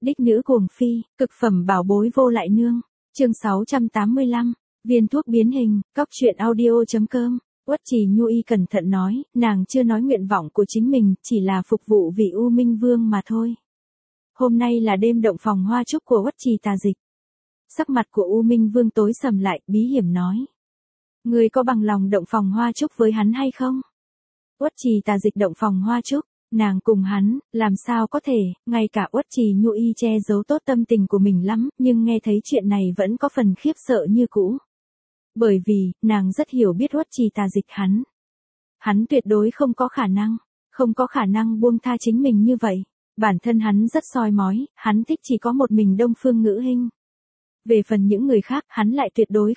Đích nữ cuồng phi, cực phẩm bảo bối vô lại nương. Chương 685, viên thuốc biến hình, cóc truyện audio.com. Uất Trì Nhu Y cẩn thận nói, nàng chưa nói nguyện vọng của chính mình, chỉ là phục vụ vị U Minh Vương mà thôi. Hôm nay là đêm động phòng hoa trúc của Uất Trì Tà Dịch. Sắc mặt của U Minh Vương tối sầm lại, bí hiểm nói. Người có bằng lòng động phòng hoa trúc với hắn hay không? Uất Trì Tà Dịch động phòng hoa trúc, nàng cùng hắn, làm sao có thể, ngay cả Uất Trì Nhu Y che giấu tốt tâm tình của mình lắm, nhưng nghe thấy chuyện này vẫn có phần khiếp sợ như cũ. Bởi vì, nàng rất hiểu biết Uất Trì Tà Dịch hắn. Hắn tuyệt đối không có khả năng buông tha chính mình như vậy. Bản thân hắn rất soi mói, hắn thích chỉ có một mình Đông Phương Ngữ Hinh. Về phần những người khác, hắn lại tuyệt đối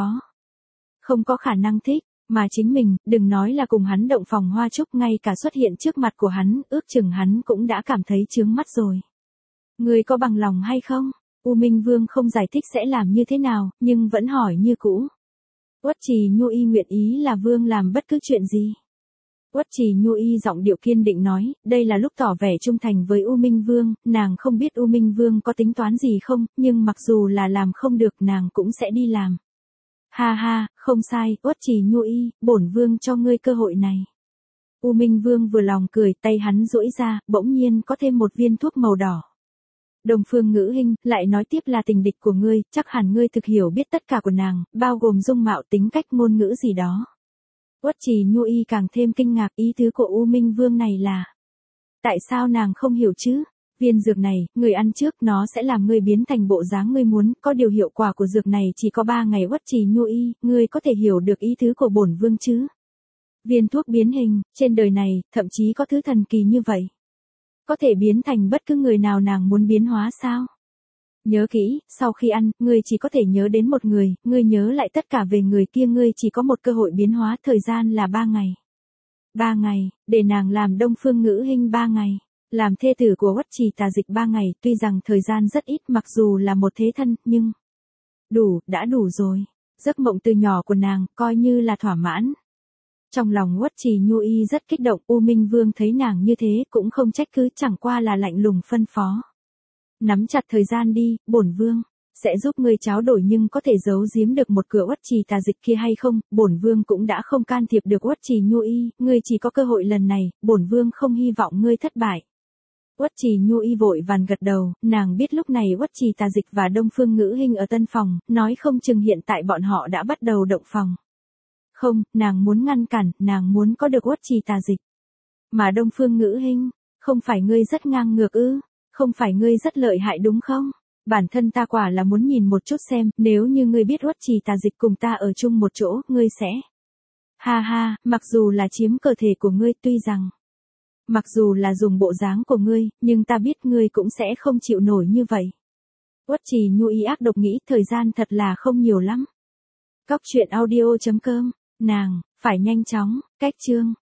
không có khả năng thích, mà chính mình, đừng nói là cùng hắn động phòng hoa trúc, ngay cả xuất hiện trước mặt của hắn, ước chừng hắn cũng đã cảm thấy chướng mắt rồi. Người có bằng lòng hay không? U Minh Vương không giải thích sẽ làm như thế nào, nhưng vẫn hỏi như cũ. Uất Trì Nhu Y nguyện ý là Vương làm bất cứ chuyện gì. Uất Trì Nhu Y giọng điệu kiên định nói, đây là lúc tỏ vẻ trung thành với U Minh Vương, nàng không biết U Minh Vương có tính toán gì không, nhưng mặc dù là làm không được nàng cũng sẽ đi làm. Ha ha, không sai, Uất Trì Nhu Y, bổn Vương cho ngươi cơ hội này. U Minh Vương vừa lòng cười, tay hắn duỗi ra, bỗng nhiên có thêm một viên thuốc màu đỏ. Đông Phương Ngữ Hinh lại nói tiếp là tình địch của ngươi, chắc hẳn ngươi thực hiểu biết tất cả của nàng, bao gồm dung mạo tính cách ngôn ngữ gì đó. Uất Trì Nhu Y càng thêm kinh ngạc, ý tứ của U Minh Vương này là. Tại sao nàng không hiểu chứ? Viên dược này, người ăn trước nó sẽ làm ngươi biến thành bộ dáng ngươi muốn, có điều hiệu quả của dược này chỉ có 3 ngày. Uất Trì Nhu Y, ngươi có thể hiểu được ý tứ của bổn Vương chứ? Viên thuốc biến hình, trên đời này, thậm chí có thứ thần kỳ như vậy. Có thể biến thành bất cứ người nào nàng muốn biến hóa sao? Nhớ kỹ, sau khi ăn, ngươi chỉ có thể nhớ đến một người, ngươi nhớ lại tất cả về người kia, ngươi chỉ có một cơ hội biến hóa, thời gian là 3 ngày. 3 ngày, để nàng làm Đông Phương Ngữ Hinh 3 ngày. Làm thê tử của Uất Trì Tà Dịch 3 ngày, tuy rằng thời gian rất ít mặc dù là một thế thân, nhưng. Đã đủ rồi. Giấc mộng từ nhỏ của nàng, coi như là thỏa mãn. Trong lòng Uất Trì Nhu Y rất kích động, U Minh Vương thấy nàng như thế cũng không trách cứ, chẳng qua là lạnh lùng phân phó. Nắm chặt thời gian đi, bổn Vương, sẽ giúp ngươi tráo đổi nhưng có thể giấu giếm được một cửa Uất Trì Tà Dịch kia hay không, bổn Vương cũng đã không can thiệp được Uất Trì Nhu Y, ngươi chỉ có cơ hội lần này, bổn Vương không hy vọng ngươi thất bại. Uất Trì Nhu Y vội vàng gật đầu, nàng biết lúc này Uất Trì Tà Dịch và Đông Phương Ngữ Hinh ở tân phòng, nói không chừng hiện tại bọn họ đã bắt đầu động phòng. Không, nàng muốn ngăn cản, nàng muốn có được Uất Trì Tà Dịch. Mà Đông Phương Ngữ Hinh, không phải ngươi rất ngang ngược ư? Không phải ngươi rất lợi hại đúng không? Bản thân ta quả là muốn nhìn một chút xem, nếu như ngươi biết Uất Trì Tà Dịch cùng ta ở chung một chỗ, ngươi sẽ. Ha ha, mặc dù là chiếm cơ thể của ngươi, tuy rằng. Mặc dù là dùng bộ dáng của ngươi, nhưng ta biết ngươi cũng sẽ không chịu nổi như vậy. Uất Trì Nhu Y ác độc nghĩ, thời gian thật là không nhiều lắm. Cóc truyện audio.com, nàng, phải nhanh chóng, cách chương.